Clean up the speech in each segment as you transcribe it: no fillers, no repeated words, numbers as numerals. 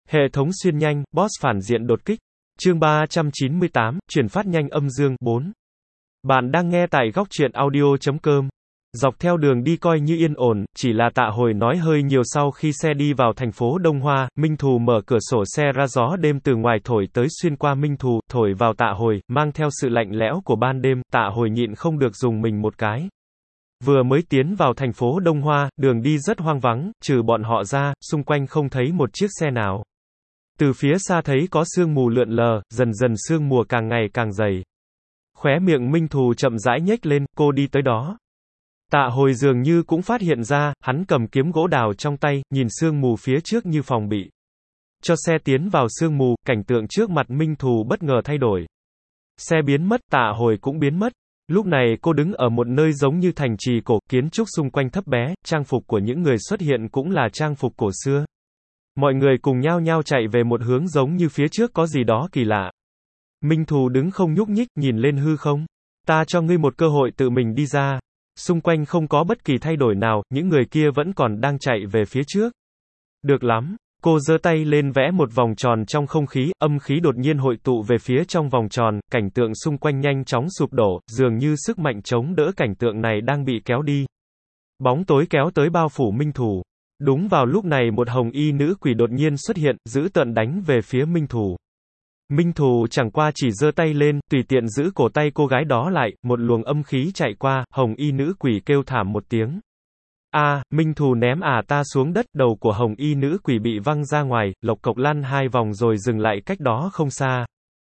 Hệ thống xuyên nhanh, boss phản diện đột kích. Chương 398, chuyển phát nhanh âm dương 4. Bạn đang nghe tại góc truyện audio.com. Dọc theo đường đi coi như yên ổn, chỉ là Tạ Hồi nói hơi nhiều sau khi xe đi vào thành phố Đông Hoa. Minh Thù mở cửa sổ xe ra, gió đêm từ ngoài thổi tới xuyên qua Minh Thù, thổi vào Tạ Hồi, mang theo sự lạnh lẽo của ban đêm. Tạ Hồi nhịn không được dùng mình một cái. Vừa mới tiến vào thành phố Đông Hoa, đường đi rất hoang vắng, trừ bọn họ ra, xung quanh không thấy một chiếc xe nào. Từ phía xa thấy có sương mù lượn lờ, dần dần sương mù càng ngày càng dày. Khóe miệng Minh Thù chậm rãi nhếch lên, cô đi tới đó. Tạ Hồi dường như cũng phát hiện ra, hắn cầm kiếm gỗ đào trong tay, nhìn sương mù phía trước như phòng bị. Cho xe tiến vào sương mù, cảnh tượng trước mặt Minh Thù bất ngờ thay đổi. Xe biến mất, Tạ Hồi cũng biến mất. Lúc này cô đứng ở một nơi giống như thành trì cổ, kiến trúc xung quanh thấp bé, trang phục của những người xuất hiện cũng là trang phục cổ xưa. Mọi người cùng nhao nhao chạy về một hướng giống như phía trước có gì đó kỳ lạ. Minh Thù đứng không nhúc nhích, nhìn lên hư không. Ta cho ngươi một cơ hội tự mình đi ra. Xung quanh không có bất kỳ thay đổi nào, những người kia vẫn còn đang chạy về phía trước. Được lắm. Cô giơ tay lên vẽ một vòng tròn trong không khí, âm khí đột nhiên hội tụ về phía trong vòng tròn, cảnh tượng xung quanh nhanh chóng sụp đổ, dường như sức mạnh chống đỡ cảnh tượng này đang bị kéo đi. Bóng tối kéo tới bao phủ Minh Thù. Đúng vào lúc này một hồng y nữ quỷ đột nhiên xuất hiện, dữ tợn đánh về phía Minh Thù. Minh Thù chẳng qua chỉ giơ tay lên, tùy tiện giữ cổ tay cô gái đó lại, một luồng âm khí chạy qua, hồng y nữ quỷ kêu thảm một tiếng. Minh Thù ném ta xuống đất, đầu của hồng y nữ quỷ bị văng ra ngoài, lộc cộc lăn 2 vòng rồi dừng lại cách đó không xa.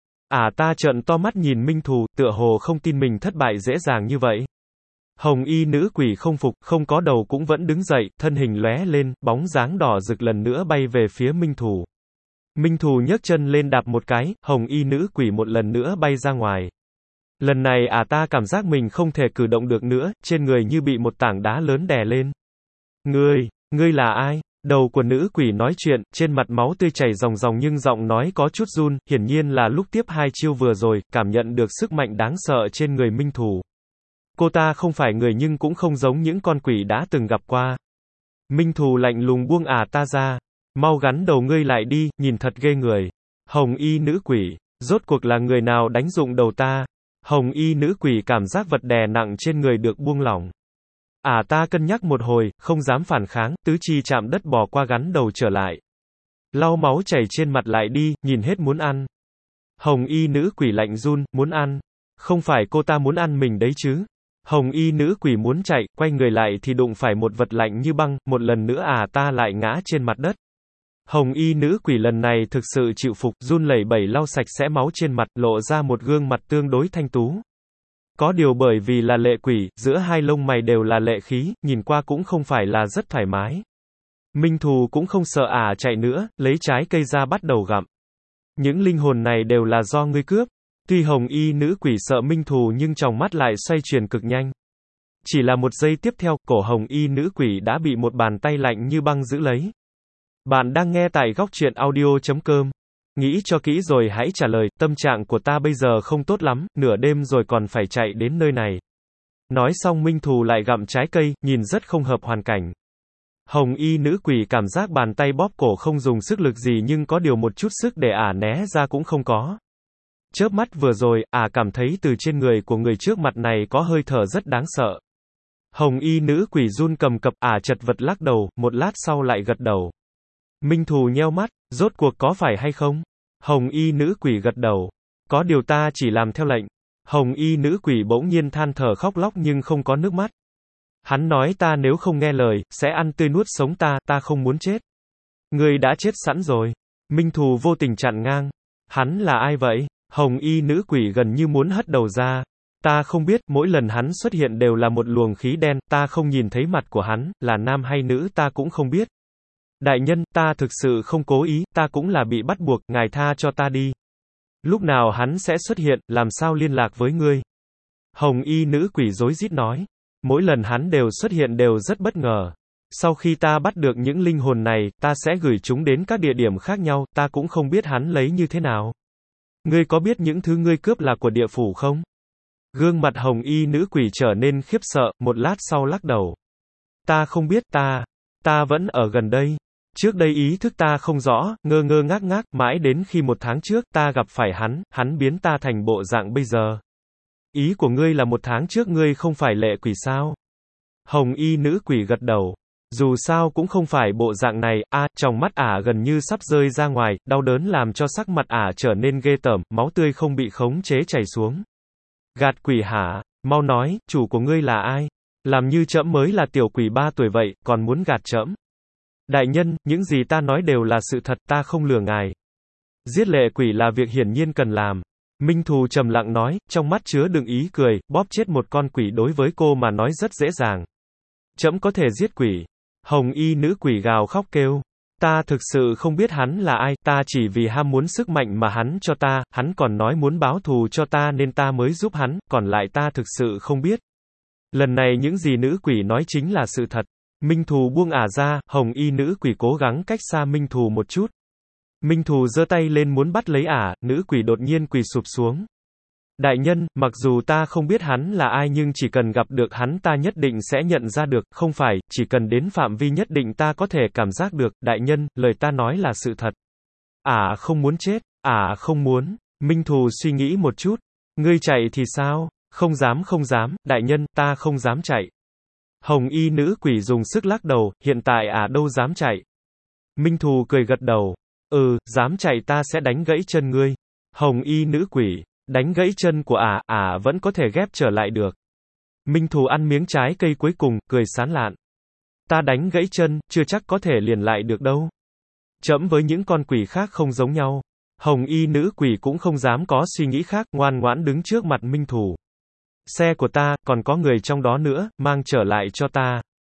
Ta trợn to mắt nhìn Minh Thù, tựa hồ không tin mình thất bại dễ dàng như vậy. Hồng y nữ quỷ không phục, không có đầu cũng vẫn đứng dậy, thân hình lóe lên, bóng dáng đỏ rực lần nữa bay về phía Minh Thù. Minh Thù nhấc chân lên đạp một cái, hồng y nữ quỷ một lần nữa bay ra ngoài. Lần này ta cảm giác mình không thể cử động được nữa, trên người như bị một tảng đá lớn đè lên. Ngươi là ai? Đầu của nữ quỷ nói chuyện, trên mặt máu tươi chảy ròng ròng nhưng giọng nói có chút run, hiển nhiên là lúc tiếp 2 chiêu vừa rồi, cảm nhận được sức mạnh đáng sợ trên người Minh Thù. Cô ta không phải người nhưng cũng không giống những con quỷ đã từng gặp qua. Minh Thù lạnh lùng buông ta ra. Mau gắn đầu ngươi lại đi, nhìn thật ghê người. Hồng y nữ quỷ, rốt cuộc là người nào đánh dụng đầu ta? Hồng y nữ quỷ cảm giác vật đè nặng trên người được buông lỏng. Ta cân nhắc một hồi, không dám phản kháng, tứ chi chạm đất bò qua gắn đầu trở lại. Lau máu chảy trên mặt lại đi, nhìn hết muốn ăn. Hồng y nữ quỷ lạnh run, muốn ăn. Không phải cô ta muốn ăn mình đấy chứ. Hồng y nữ quỷ muốn chạy, quay người lại thì đụng phải một vật lạnh như băng, một lần nữa ta lại ngã trên mặt đất. Hồng y nữ quỷ lần này thực sự chịu phục, run lẩy bẩy lau sạch sẽ máu trên mặt, lộ ra một gương mặt tương đối thanh tú. Có điều bởi vì là lệ quỷ, giữa hai lông mày đều là lệ khí, nhìn qua cũng không phải là rất thoải mái. Minh Thù cũng không sợ chạy nữa, lấy trái cây ra bắt đầu gặm. Những linh hồn này đều là do ngươi cướp. Tuy hồng y nữ quỷ sợ Minh Thù nhưng tròng mắt lại xoay chuyển cực nhanh. Chỉ là một giây tiếp theo, cổ hồng y nữ quỷ đã bị một bàn tay lạnh như băng giữ lấy. Bạn đang nghe tại góc truyện audio.com. Nghĩ cho kỹ rồi hãy trả lời, tâm trạng của ta bây giờ không tốt lắm, nửa đêm rồi còn phải chạy đến nơi này. Nói xong Minh Thù lại gặm trái cây, nhìn rất không hợp hoàn cảnh. Hồng y nữ quỷ cảm giác bàn tay bóp cổ không dùng sức lực gì nhưng có điều một chút sức để né ra cũng không có. Chớp mắt vừa rồi, cảm thấy từ trên người của người trước mặt này có hơi thở rất đáng sợ. Hồng y nữ quỷ run cầm cập, chật vật lắc đầu, một lát sau lại gật đầu. Minh Thù nheo mắt, rốt cuộc có phải hay không? Hồng y nữ quỷ gật đầu. Có điều ta chỉ làm theo lệnh. Hồng y nữ quỷ bỗng nhiên than thở khóc lóc nhưng không có nước mắt. Hắn nói ta nếu không nghe lời, sẽ ăn tươi nuốt sống ta không muốn chết. Ngươi đã chết sẵn rồi. Minh Thù vô tình chặn ngang. Hắn là ai vậy? Hồng y nữ quỷ gần như muốn hất đầu ra. Ta không biết, mỗi lần hắn xuất hiện đều là một luồng khí đen, ta không nhìn thấy mặt của hắn, là nam hay nữ ta cũng không biết. Đại nhân, ta thực sự không cố ý, ta cũng là bị bắt buộc, ngài tha cho ta đi. Lúc nào hắn sẽ xuất hiện, làm sao liên lạc với ngươi? Hồng y nữ quỷ rối rít nói. Mỗi lần hắn đều xuất hiện đều rất bất ngờ. Sau khi ta bắt được những linh hồn này, ta sẽ gửi chúng đến các địa điểm khác nhau, ta cũng không biết hắn lấy như thế nào. Ngươi có biết những thứ ngươi cướp là của địa phủ không? Gương mặt hồng y nữ quỷ trở nên khiếp sợ, một lát sau lắc đầu. Ta không biết, ta vẫn ở gần đây. Trước đây ý thức ta không rõ, ngơ ngơ ngác ngác, mãi đến khi 1 tháng trước, ta gặp phải hắn biến ta thành bộ dạng bây giờ. Ý của ngươi là 1 tháng trước ngươi không phải lệ quỷ sao? Hồng y nữ quỷ gật đầu. Dù sao cũng không phải bộ dạng này, tròng mắt ả gần như sắp rơi ra ngoài, đau đớn làm cho sắc mặt ả trở nên ghê tởm, máu tươi không bị khống chế chảy xuống. Gạt quỷ hả? Mau nói, chủ của ngươi là ai? Làm như trẫm mới là tiểu quỷ 3 tuổi vậy, còn muốn gạt trẫm. Đại nhân, những gì ta nói đều là sự thật, ta không lừa ngài. Giết lệ quỷ là việc hiển nhiên cần làm. Minh Thù trầm lặng nói, trong mắt chứa đựng ý cười, bóp chết một con quỷ đối với cô mà nói rất dễ dàng. Trẫm có thể giết quỷ. Hồng y nữ quỷ gào khóc kêu. Ta thực sự không biết hắn là ai, ta chỉ vì ham muốn sức mạnh mà hắn cho ta, hắn còn nói muốn báo thù cho ta nên ta mới giúp hắn, còn lại ta thực sự không biết. Lần này những gì nữ quỷ nói chính là sự thật. Minh Thù buông ả ra, hồng y nữ quỷ cố gắng cách xa Minh Thù một chút. Minh Thù giơ tay lên muốn bắt lấy ả, nữ quỷ đột nhiên quỳ sụp xuống. Đại nhân, mặc dù ta không biết hắn là ai nhưng chỉ cần gặp được hắn ta nhất định sẽ nhận ra được, không phải, chỉ cần đến phạm vi nhất định ta có thể cảm giác được, đại nhân, lời ta nói là sự thật. Ả không muốn chết, ả không muốn. Minh Thù suy nghĩ một chút. Ngươi chạy thì sao? Không dám, đại nhân, ta không dám chạy. Hồng y nữ quỷ dùng sức lắc đầu, hiện tại ả đâu dám chạy. Minh Thù cười gật đầu. Dám chạy ta sẽ đánh gãy chân ngươi. Hồng y nữ quỷ, đánh gãy chân của ả vẫn có thể ghép trở lại được. Minh Thù ăn miếng trái cây cuối cùng, cười sán lạn. Ta đánh gãy chân, chưa chắc có thể liền lại được đâu. Trẫm với những con quỷ khác không giống nhau. Hồng y nữ quỷ cũng không dám có suy nghĩ khác, ngoan ngoãn đứng trước mặt Minh Thù. Xe của ta, còn có người trong đó nữa, mang trở lại cho ta.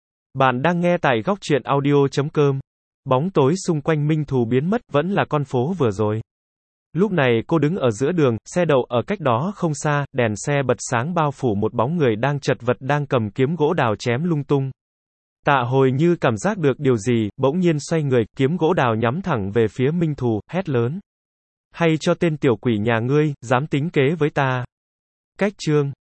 Bạn đang nghe tại góc truyện audio.com. Bóng tối xung quanh Minh Thù biến mất, vẫn là con phố vừa rồi. Lúc này cô đứng ở giữa đường, xe đậu ở cách đó không xa, đèn xe bật sáng bao phủ một bóng người đang chật vật đang cầm kiếm gỗ đào chém lung tung. Tạ Hồi như cảm giác được điều gì, bỗng nhiên xoay người, kiếm gỗ đào nhắm thẳng về phía Minh Thù, hét lớn. Hay cho tên tiểu quỷ nhà ngươi, dám tính kế với ta. Cách chương